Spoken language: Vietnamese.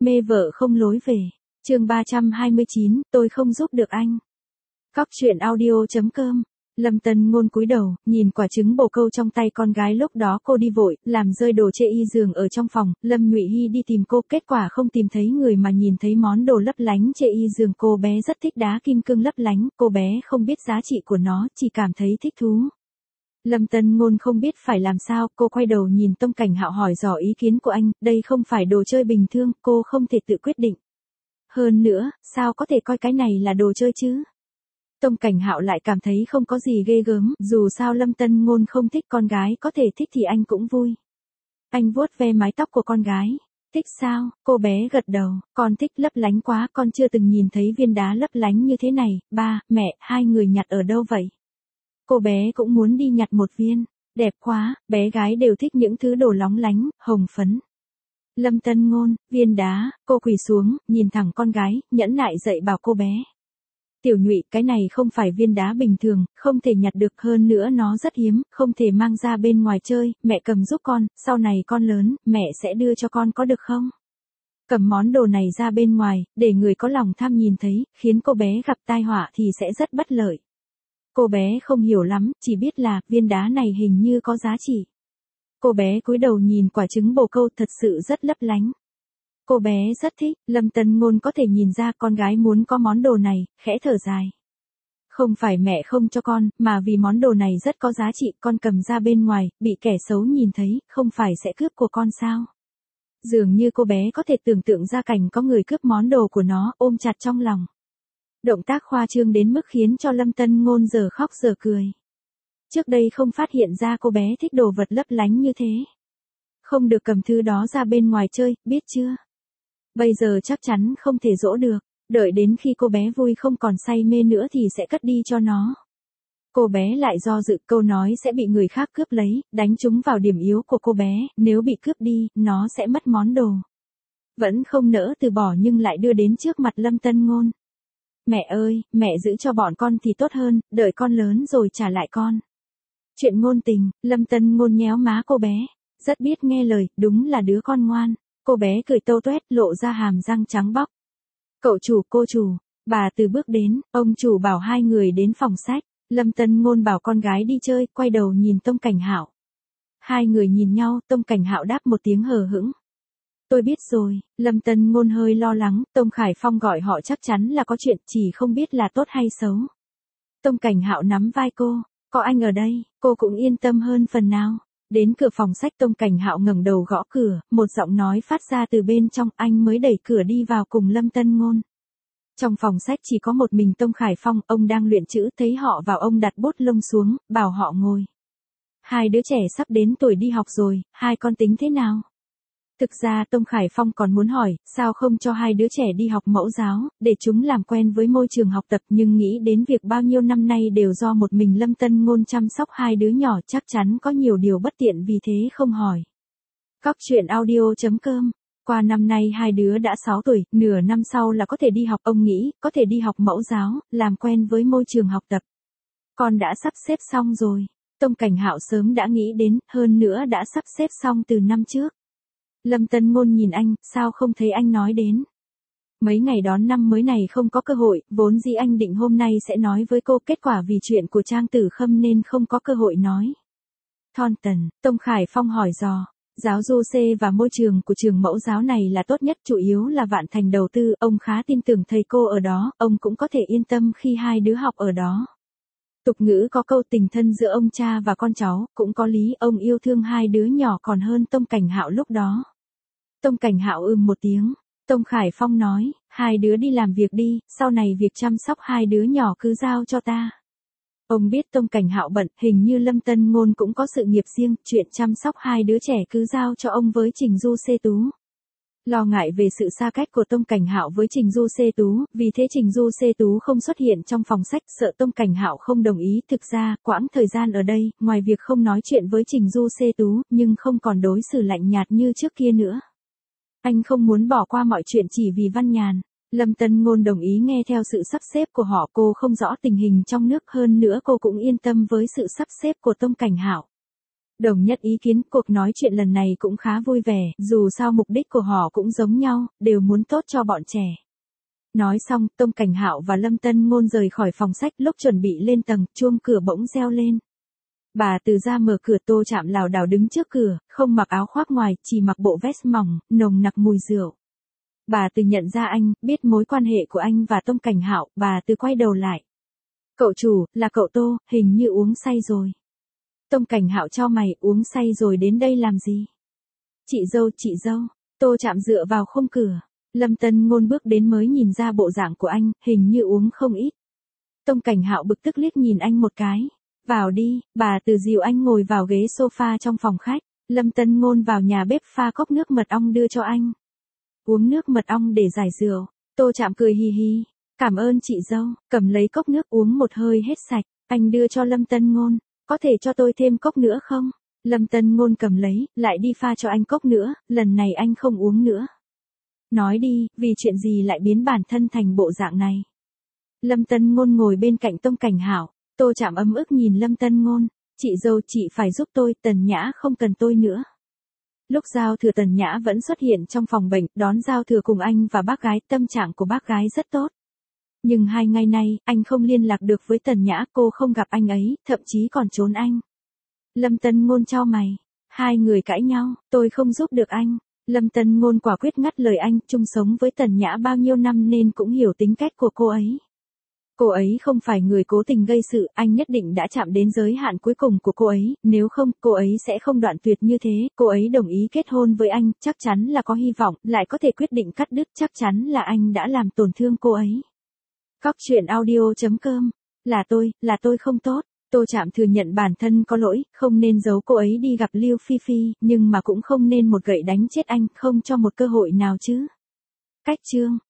Mê vợ không lối về. Chương 329, tôi không giúp được anh. Cóc truyện audio.com. Lâm Tân Ngôn cúi đầu, nhìn quả trứng bồ câu trong tay con gái, lúc đó cô đi vội, làm rơi đồ chê y giường ở trong phòng, Lâm Nhụy Hy đi tìm cô, kết quả không tìm thấy người mà nhìn thấy món đồ lấp lánh chê y giường. Cô bé rất thích đá kim cương lấp lánh, cô bé không biết giá trị của nó, chỉ cảm thấy thích thú. Lâm Tân Ngôn không biết phải làm sao, cô quay đầu nhìn Tông Cảnh Hạo hỏi dò ý kiến của anh, đây không phải đồ chơi bình thường, cô không thể tự quyết định. Hơn nữa, sao có thể coi cái này là đồ chơi chứ? Tông Cảnh Hạo lại cảm thấy không có gì ghê gớm, dù sao Lâm Tân Ngôn không thích con gái, có thể thích thì anh cũng vui. Anh vuốt ve mái tóc của con gái. Thích sao? Cô bé gật đầu, con thích, lấp lánh quá, con chưa từng nhìn thấy viên đá lấp lánh như thế này. Ba, mẹ, hai người nhặt ở đâu vậy? Cô bé cũng muốn đi nhặt một viên. Đẹp quá, bé gái đều thích những thứ đồ lóng lánh, hồng phấn. Lâm Tân Ngôn, viên đá, cô quỳ xuống, nhìn thẳng con gái, nhẫn nại dạy bảo cô bé. Tiểu Nhụy, cái này không phải viên đá bình thường, không thể nhặt được, hơn nữa nó rất hiếm, không thể mang ra bên ngoài chơi, mẹ cầm giúp con, sau này con lớn, mẹ sẽ đưa cho con có được không? Cầm món đồ này ra bên ngoài, để người có lòng tham nhìn thấy, khiến cô bé gặp tai họa thì sẽ rất bất lợi. Cô bé không hiểu lắm, chỉ biết là, viên đá này hình như có giá trị. Cô bé cúi đầu nhìn quả trứng bồ câu, thật sự rất lấp lánh. Cô bé rất thích, Lâm Tân Ngôn có thể nhìn ra con gái muốn có món đồ này, khẽ thở dài. Không phải mẹ không cho con, mà vì món đồ này rất có giá trị, con cầm ra bên ngoài, bị kẻ xấu nhìn thấy, không phải sẽ cướp của con sao? Dường như cô bé có thể tưởng tượng ra cảnh có người cướp món đồ của nó, ôm chặt trong lòng. Động tác khoa trương đến mức khiến cho Lâm Tân Ngôn giờ khóc giờ cười. Trước đây không phát hiện ra cô bé thích đồ vật lấp lánh như thế. Không được cầm thứ đó ra bên ngoài chơi, biết chưa? Bây giờ chắc chắn không thể dỗ được, đợi đến khi cô bé vui không còn say mê nữa thì sẽ cất đi cho nó. Cô bé lại do dự, câu nói sẽ bị người khác cướp lấy, đánh trúng vào điểm yếu của cô bé, nếu bị cướp đi, nó sẽ mất món đồ. Vẫn không nỡ từ bỏ nhưng lại đưa đến trước mặt Lâm Tân Ngôn. Mẹ ơi, mẹ giữ cho bọn con thì tốt hơn, đợi con lớn rồi trả lại con. Chuyện ngôn tình, Lâm Tân Ngôn nhéo má cô bé, rất biết nghe lời, đúng là đứa con ngoan. Cô bé cười tâu toét, lộ ra hàm răng trắng bóc. Cậu chủ, cô chủ, bà từ bước đến, ông chủ bảo hai người đến phòng sách. Lâm Tân Ngôn bảo con gái đi chơi, quay đầu nhìn Tông Cảnh Hạo. Hai người nhìn nhau, Tông Cảnh Hạo đáp một tiếng hờ hững. Tôi biết rồi, Lâm Tân Ngôn hơi lo lắng, Tông Khải Phong gọi họ chắc chắn là có chuyện, chỉ không biết là tốt hay xấu. Tông Cảnh Hạo nắm vai cô, có anh ở đây, cô cũng yên tâm hơn phần nào. Đến cửa phòng sách, Tông Cảnh Hạo ngẩng đầu gõ cửa, một giọng nói phát ra từ bên trong, anh mới đẩy cửa đi vào cùng Lâm Tân Ngôn. Trong phòng sách chỉ có một mình Tông Khải Phong, ông đang luyện chữ, thấy họ vào ông đặt bút lông xuống, bảo họ ngồi. Hai đứa trẻ sắp đến tuổi đi học rồi, hai con tính thế nào? Thực ra Tông Khải Phong còn muốn hỏi, sao không cho hai đứa trẻ đi học mẫu giáo, để chúng làm quen với môi trường học tập, nhưng nghĩ đến việc bao nhiêu năm nay đều do một mình Lâm Tân Ngôn chăm sóc hai đứa nhỏ, chắc chắn có nhiều điều bất tiện, vì thế không hỏi. Cóc truyện audio.com. Qua năm nay hai đứa đã 6 tuổi, nửa năm sau là có thể đi học, ông nghĩ, có thể đi học mẫu giáo, làm quen với môi trường học tập. Con đã sắp xếp xong rồi. Tông Cảnh Hạo sớm đã nghĩ đến, hơn nữa đã sắp xếp xong từ năm trước. Lâm Tân Ngôn nhìn anh, sao không thấy anh nói đến? Mấy ngày đón năm mới này không có cơ hội, vốn dĩ anh định hôm nay sẽ nói với cô, kết quả vì chuyện của Trang Tử Khâm nên không có cơ hội nói. Thon Tần, Tông Khải Phong hỏi dò, giáo du C và môi trường của trường mẫu giáo này là tốt nhất, chủ yếu là Vạn Thành đầu tư, ông khá tin tưởng thầy cô ở đó, ông cũng có thể yên tâm khi hai đứa học ở đó. Tục ngữ có câu tình thân giữa ông cha và con cháu, cũng có lý, ông yêu thương hai đứa nhỏ còn hơn Tông Cảnh Hạo lúc đó. Tông Cảnh Hạo một tiếng. Tông Khải Phong nói, hai đứa đi làm việc đi, sau này việc chăm sóc hai đứa nhỏ cứ giao cho ta. Ông biết Tông Cảnh Hạo bận, hình như Lâm Tân Ngôn cũng có sự nghiệp riêng, chuyện chăm sóc hai đứa trẻ cứ giao cho ông với Trình Du Xê Tú. Lo ngại về sự xa cách của Tông Cảnh Hạo với Trình Du Xê Tú, vì thế Trình Du Xê Tú không xuất hiện trong phòng sách, sợ Tông Cảnh Hạo không đồng ý. Thực ra, quãng thời gian ở đây, ngoài việc không nói chuyện với Trình Du Xê Tú, nhưng không còn đối xử lạnh nhạt như trước kia nữa. Anh không muốn bỏ qua mọi chuyện chỉ vì Văn Nhàn. Lâm Tân Ngôn đồng ý nghe theo sự sắp xếp của họ, cô không rõ tình hình trong nước, hơn nữa cô cũng yên tâm với sự sắp xếp của Tông Cảnh Hạo. Đồng nhất ý kiến, cuộc nói chuyện lần này cũng khá vui vẻ, dù sao mục đích của họ cũng giống nhau, đều muốn tốt cho bọn trẻ. Nói xong, Tông Cảnh Hạo và Lâm Tân Ngôn rời khỏi phòng sách, lúc chuẩn bị lên tầng, chuông cửa bỗng reo lên. Bà Từ ra mở cửa, Tô Trạm lảo đảo đứng trước cửa, không mặc áo khoác ngoài, chỉ mặc bộ vest mỏng, nồng nặc mùi rượu. Bà Từ nhận ra anh, biết mối quan hệ của anh và Tông Cảnh Hạo, bà Từ quay đầu lại. Cậu chủ, là cậu Tô, hình như uống say rồi. Tông Cảnh Hạo chau mày, uống say rồi đến đây làm gì? Chị dâu, Tô Trạm dựa vào khung cửa. Lâm Tân Ngôn bước đến mới nhìn ra bộ dạng của anh, hình như uống không ít. Tông Cảnh Hạo bực tức liếc nhìn anh một cái. Vào đi, bà Từ dìu anh ngồi vào ghế sofa trong phòng khách. Lâm Tân Ngôn vào nhà bếp pha cốc nước mật ong đưa cho anh. Uống nước mật ong để giải rượu. Tô Trạm cười hì hì. Cảm ơn chị dâu, cầm lấy cốc nước uống một hơi hết sạch. Anh đưa cho Lâm Tân Ngôn. Có thể cho tôi thêm cốc nữa không? Lâm Tân Ngôn cầm lấy, lại đi pha cho anh cốc nữa, lần này anh không uống nữa. Nói đi, vì chuyện gì lại biến bản thân thành bộ dạng này? Lâm Tân Ngôn ngồi bên cạnh Tông Cảnh Hạo. Tô Trạm ấm ức nhìn Lâm Tân Ngôn. Chị dâu, chị phải giúp tôi, Tần Nhã không cần tôi nữa. Lúc giao thừa Tần Nhã vẫn xuất hiện trong phòng bệnh, đón giao thừa cùng anh và bác gái, tâm trạng của bác gái rất tốt. Nhưng 2 ngày nay, anh không liên lạc được với Tần Nhã, cô không gặp anh ấy, thậm chí còn trốn anh. Lâm Tân Ngôn chau mày. Hai người cãi nhau, tôi không giúp được anh. Lâm Tân Ngôn quả quyết ngắt lời anh, chung sống với Tần Nhã bao nhiêu năm nên cũng hiểu tính cách của cô ấy. Cô ấy không phải người cố tình gây sự, anh nhất định đã chạm đến giới hạn cuối cùng của cô ấy, nếu không, cô ấy sẽ không đoạn tuyệt như thế, cô ấy đồng ý kết hôn với anh, chắc chắn là có hy vọng, lại có thể quyết định cắt đứt, chắc chắn là anh đã làm tổn thương cô ấy. Cóc truyện audio.com. Là tôi không tốt. Tô Trạm thừa nhận bản thân có lỗi, không nên giấu cô ấy đi gặp Lưu Phi Phi, nhưng mà cũng không nên một gậy đánh chết anh, không cho một cơ hội nào chứ. Cách chương.